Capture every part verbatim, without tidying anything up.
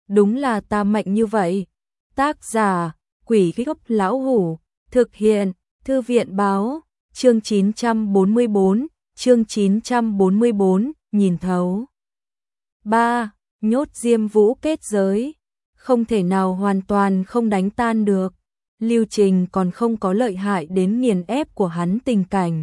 đúng là ta mạnh như vậy. Tác giả, Quỷ Gốc Lão Hủ, thực hiện, Thư viện Báo, chương chín trăm bốn mươi bốn, chương chín trăm bốn mươi bốn, nhìn thấu. ba. Nhốt Diêm Vũ kết giới, không thể nào hoàn toàn không đánh tan được. Lưu Trình còn không có lợi hại đến nghiền ép của hắn tình cảnh.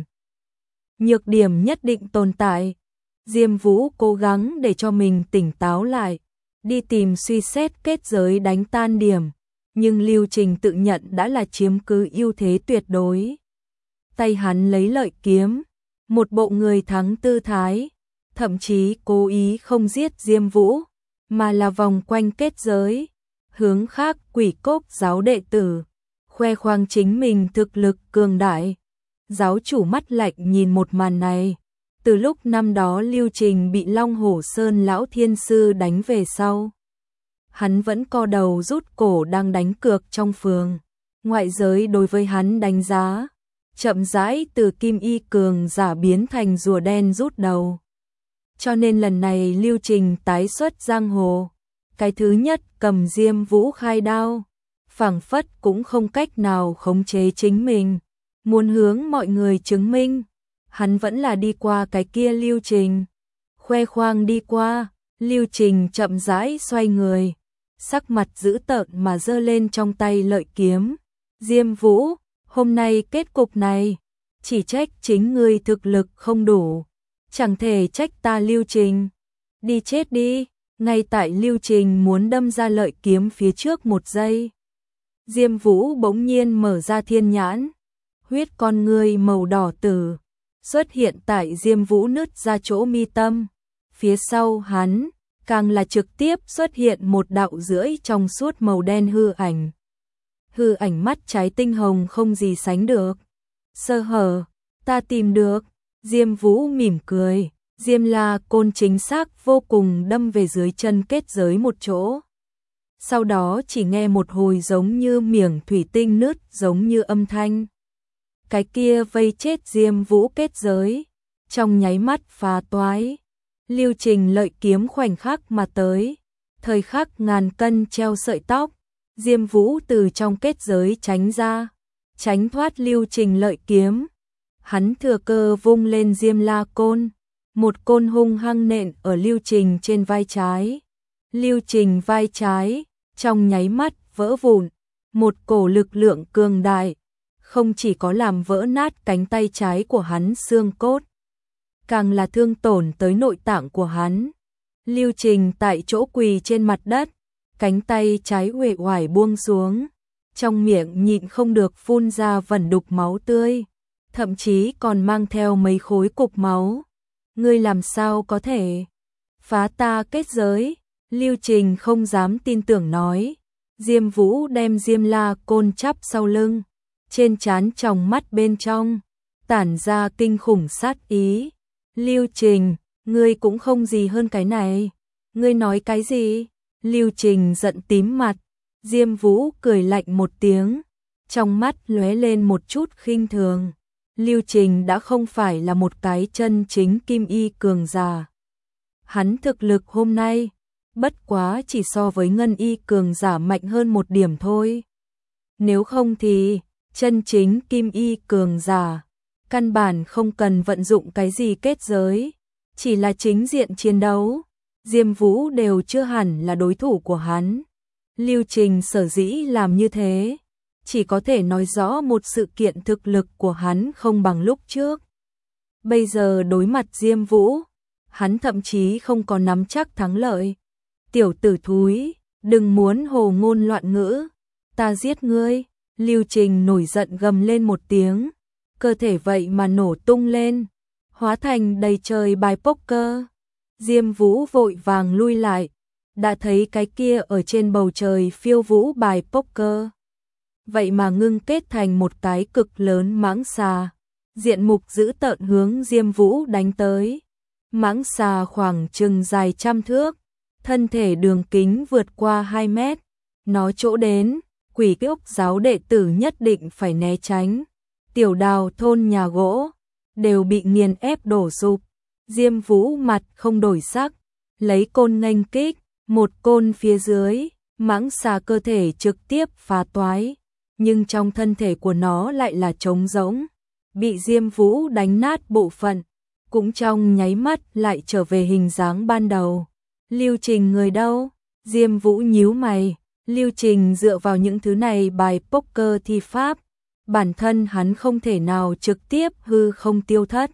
Nhược điểm nhất định tồn tại. Diêm Vũ cố gắng để cho mình tỉnh táo lại, đi tìm suy xét kết giới đánh tan điểm, nhưng Lưu Trình tự nhận đã là chiếm cứ ưu thế tuyệt đối. Tay hắn lấy lợi kiếm, một bộ người thắng tư thái, thậm chí cố ý không giết Diêm Vũ, mà là vòng quanh kết giới, hướng khác Quỷ Cốc giáo đệ tử, khoe khoang chính mình thực lực cường đại. Giáo chủ mắt lạnh nhìn một màn này, từ lúc năm đó Lưu Trình bị Long Hổ Sơn lão thiên sư đánh về sau, hắn vẫn co đầu rút cổ đang đánh cược trong phường. Ngoại giới đối với hắn đánh giá, chậm rãi từ kim y cường giả biến thành rùa đen rút đầu. Cho nên lần này Lưu Trình tái xuất giang hồ, cái thứ nhất cầm Diêm Vũ khai đao, phảng phất cũng không cách nào khống chế chính mình, muốn hướng mọi người chứng minh, hắn vẫn là đi qua cái kia Lưu Trình. Khoe khoang đi qua, Lưu Trình chậm rãi xoay người, sắc mặt dữ tợn mà giơ lên trong tay lợi kiếm. Diêm Vũ, hôm nay kết cục này, chỉ trách chính ngươi thực lực không đủ, chẳng thể trách ta Lưu Trình. Đi chết đi. Ngay tại Lưu Trình muốn đâm ra lợi kiếm phía trước một giây, Diêm Vũ bỗng nhiên mở ra thiên nhãn, huyết con ngươi màu đỏ tử xuất hiện tại Diêm Vũ nứt ra chỗ mi tâm. Phía sau hắn, càng là trực tiếp xuất hiện một đạo rưỡi trong suốt màu đen hư ảnh. Hư ảnh mắt trái tinh hồng không gì sánh được. Sơ hở, ta tìm được. Diêm Vũ mỉm cười, Diêm La Côn chính xác vô cùng đâm về dưới chân kết giới một chỗ. Sau đó chỉ nghe một hồi giống như miệng thủy tinh nứt giống như âm thanh. Cái kia vây chết Diêm Vũ kết giới, trong nháy mắt phá toái. Lưu Trình lợi kiếm khoảnh khắc mà tới, thời khắc ngàn cân treo sợi tóc, Diêm Vũ từ trong kết giới tránh ra, tránh thoát Lưu Trình lợi kiếm. Hắn thừa cơ vung lên Diêm La Côn, một côn hung hăng nện ở Lưu Trình trên vai trái. Lưu Trình vai trái trong nháy mắt vỡ vụn, một cổ lực lượng cường đại không chỉ có làm vỡ nát cánh tay trái của hắn xương cốt, càng là thương tổn tới nội tạng của hắn. Lưu Trình tại chỗ quỳ trên mặt đất, cánh tay trái uể oải buông xuống, trong miệng nhịn không được phun ra vẩn đục máu tươi, thậm chí còn mang theo mấy khối cục máu. Ngươi làm sao có thể phá ta kết giới? Lưu Trình không dám tin tưởng nói. Diêm Vũ đem Diêm La Côn chắp sau lưng, trên trán tròng mắt bên trong tản ra kinh khủng sát ý. Lưu Trình, ngươi cũng không gì hơn cái này. Ngươi nói cái gì? Lưu Trình giận tím mặt. Diêm Vũ cười lạnh một tiếng, trong mắt lóe lên một chút khinh thường. Lưu Trình đã không phải là một cái chân chính kim y cường giả. Hắn thực lực hôm nay, bất quá chỉ so với ngân y cường giả mạnh hơn một điểm thôi. Nếu không thì, chân chính kim y cường giả, căn bản không cần vận dụng cái gì kết giới, chỉ là chính diện chiến đấu, Diêm Vũ đều chưa hẳn là đối thủ của hắn. Lưu Trình sở dĩ làm như thế, chỉ có thể nói rõ một sự kiện thực lực của hắn không bằng lúc trước. Bây giờ đối mặt Diêm Vũ, hắn thậm chí không có nắm chắc thắng lợi. Tiểu tử thúi, đừng muốn hồ ngôn loạn ngữ, ta giết ngươi. Lưu Trình nổi giận gầm lên một tiếng, cơ thể vậy mà nổ tung lên, hóa thành đầy trời bài poker. Diêm Vũ vội vàng lui lại, đã thấy cái kia ở trên bầu trời phiêu vũ bài poker, vậy mà ngưng kết thành một cái cực lớn mãng xà, diện mục dữ tợn hướng Diêm Vũ đánh tới. Mãng xà khoảng chừng dài trăm thước, thân thể đường kính vượt qua hai mét, nó chỗ đến, Quỷ Cốc giáo đệ tử nhất định phải né tránh. Tiểu Đào thôn nhà gỗ đều bị nghiền ép đổ sụp. Diêm Vũ mặt không đổi sắc, lấy côn nghênh kích, Một côn phía dưới, mãng xà cơ thể trực tiếp phá toái, nhưng trong thân thể của nó lại là trống rỗng, bị Diêm Vũ đánh nát bộ phận, cũng trong nháy mắt lại trở về hình dáng ban đầu. Lưu Trình người đâu? Diêm Vũ nhíu mày, Lưu Trình dựa vào những thứ này bài poker thi pháp, bản thân hắn không thể nào trực tiếp hư không tiêu thất.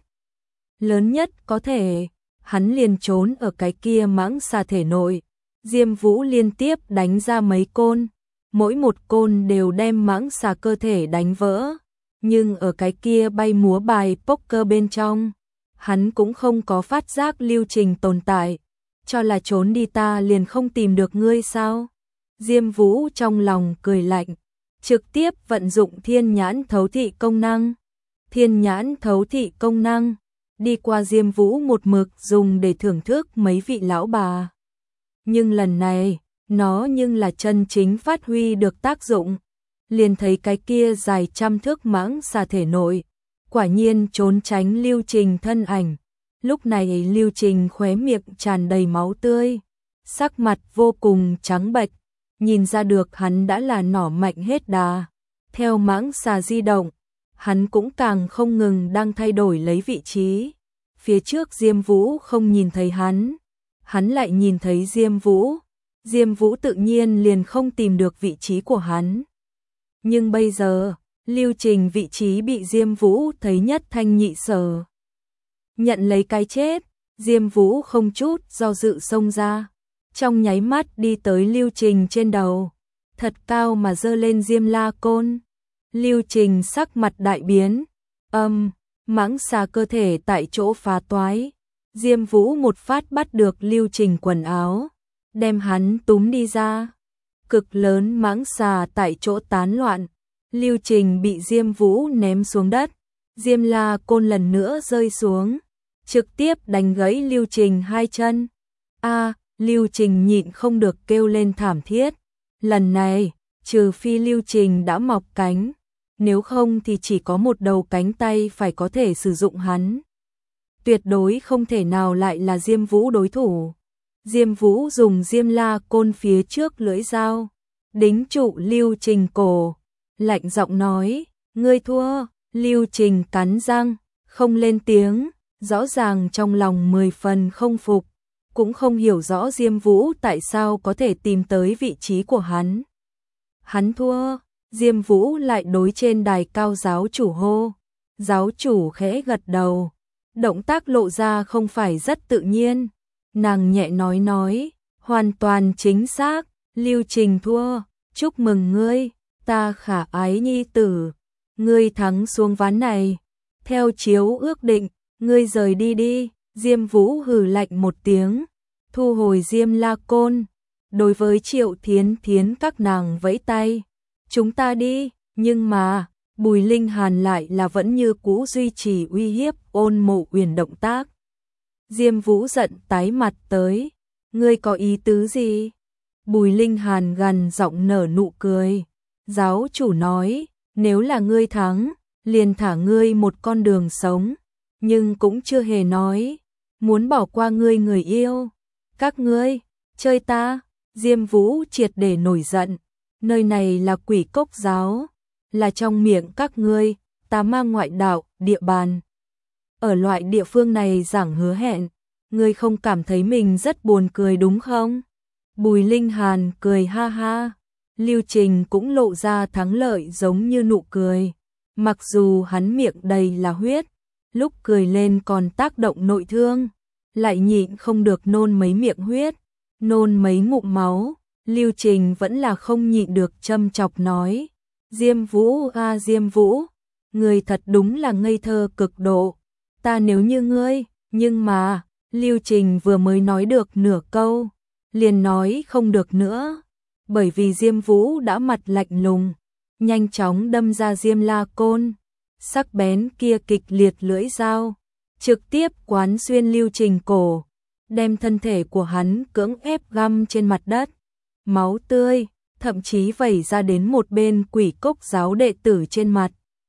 Lớn nhất có thể, hắn liền trốn ở cái kia mãng xà thể nội. Diêm Vũ liên tiếp đánh ra mấy côn, mỗi một côn đều đem mãng xà cơ thể đánh vỡ, nhưng ở cái kia bay múa bài poker bên trong, hắn cũng không có phát giác Lưu Trình tồn tại, cho là trốn đi ta liền không tìm được ngươi sao? Diêm Vũ trong lòng cười lạnh, trực tiếp vận dụng thiên nhãn thấu thị công năng. Thiên nhãn thấu thị công năng, đi qua Diêm Vũ một mực dùng để thưởng thức mấy vị lão bà. Nhưng lần này, nó nhưng là chân chính phát huy được tác dụng. Liền thấy cái kia dài trăm thước mãng xà thể nội, quả nhiên trốn tránh Lưu Trình thân ảnh. Lúc này Lưu Trình khóe miệng tràn đầy máu tươi, sắc mặt vô cùng trắng bệch, nhìn ra được hắn đã là nỏ mạnh hết đà. Theo mãng xà di động, hắn cũng càng không ngừng đang thay đổi lấy vị trí. Phía trước Diêm Vũ không nhìn thấy hắn, hắn lại nhìn thấy Diêm Vũ. Diêm Vũ tự nhiên liền không tìm được vị trí của hắn. Nhưng bây giờ, Lưu Trình vị trí bị Diêm Vũ thấy nhất thanh nhị sở. Nhận lấy cái chết, Diêm Vũ không chút do dự xông ra, trong nháy mắt đi tới Lưu Trình trên đầu, thật cao mà giơ lên Diêm La Côn. Lưu Trình sắc mặt đại biến, âm, mãng xà cơ thể tại chỗ phá toái. Diêm Vũ một phát bắt được Lưu Trình quần áo, đem hắn túm đi ra. Cực lớn mãng xà tại chỗ tán loạn, Lưu Trình bị Diêm Vũ ném xuống đất. Diêm La Côn lần nữa rơi xuống, trực tiếp đánh gãy Lưu Trình hai chân. A, Lưu Trình nhịn không được kêu lên thảm thiết. Lần này, trừ phi Lưu Trình đã mọc cánh, nếu không thì chỉ có một đầu cánh tay phải có thể sử dụng hắn. Tuyệt đối không thể nào lại là Diêm Vũ đối thủ. Diêm Vũ dùng Diêm La Côn phía trước lưỡi dao, đính trụ Lưu Trình cổ, lạnh giọng nói, ngươi thua. Lưu Trình cắn răng, không lên tiếng, rõ ràng trong lòng mười phần không phục, cũng không hiểu rõ Diêm Vũ tại sao có thể tìm tới vị trí của hắn. Hắn thua. Diêm Vũ lại đối trên đài cao giáo chủ hô. Giáo chủ khẽ gật đầu, động tác lộ ra không phải rất tự nhiên. Nàng nhẹ nói nói, hoàn toàn chính xác, Lưu Trình thua, chúc mừng ngươi, ta khả ái nhi tử, ngươi thắng xuống ván này. Theo chiếu ước định, ngươi rời đi đi. Diêm Vũ hừ lạnh một tiếng, thu hồi Diêm La Côn, đối với Triệu Thiến Thiến các nàng vẫy tay. Chúng ta đi, nhưng mà, Bùi Linh Hàn lại là vẫn như cũ duy trì uy hiếp Ôn Mộ Uyển động tác. Diêm Vũ giận tái mặt tới, ngươi có ý tứ gì? Bùi Linh Hàn gằn giọng nở nụ cười. Giáo chủ nói, nếu là ngươi thắng, liền thả ngươi một con đường sống, nhưng cũng chưa hề nói muốn bỏ qua ngươi người yêu. Các ngươi chơi ta. Diêm Vũ triệt để nổi giận, nơi này là Quỷ Cốc giáo, là trong miệng các ngươi tà ma ngoại đạo địa bàn. Ở loại địa phương này giảng hứa hẹn, ngươi không cảm thấy mình rất buồn cười đúng không? Bùi Linh Hàn cười ha ha. Lưu Trình cũng lộ ra thắng lợi giống như nụ cười, mặc dù hắn miệng đầy là huyết, lúc cười lên còn tác động nội thương, lại nhịn không được nôn mấy miệng huyết, nôn mấy ngụm máu. Lưu Trình vẫn là không nhịn được châm chọc nói, Diêm Vũ a à, Diêm Vũ, ngươi thật đúng là ngây thơ cực độ, ta nếu như ngươi. Nhưng mà, Lưu Trình vừa mới nói được nửa câu, liền nói không được nữa, bởi vì Diêm Vũ đã mặt lạnh lùng, nhanh chóng đâm ra Diêm La Côn, sắc bén kia kịch liệt lưỡi dao, trực tiếp quán xuyên Lưu Trình cổ, đem thân thể của hắn cưỡng ép găm trên mặt đất. Máu tươi, thậm chí vẩy ra đến một bên Quỷ Cốc giáo đệ tử trên mặt.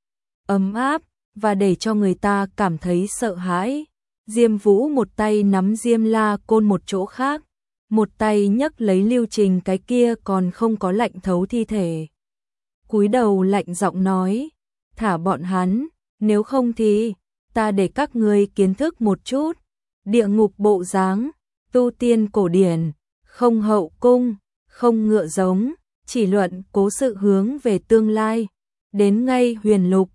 Ấm áp, và để cho người ta cảm thấy sợ hãi. Diêm Vũ một tay nắm Diêm La Côn một chỗ khác, một tay nhấc lấy Lưu Trình cái kia còn không có lạnh thấu thi thể. Cúi đầu lạnh giọng nói, thả bọn hắn, nếu không thì ta để các ngươi kiến thức một chút, địa ngục bộ dáng, tu tiên cổ điển, không hậu cung, không ngựa giống, chỉ luận cố sự hướng về tương lai, đến ngay huyền lục,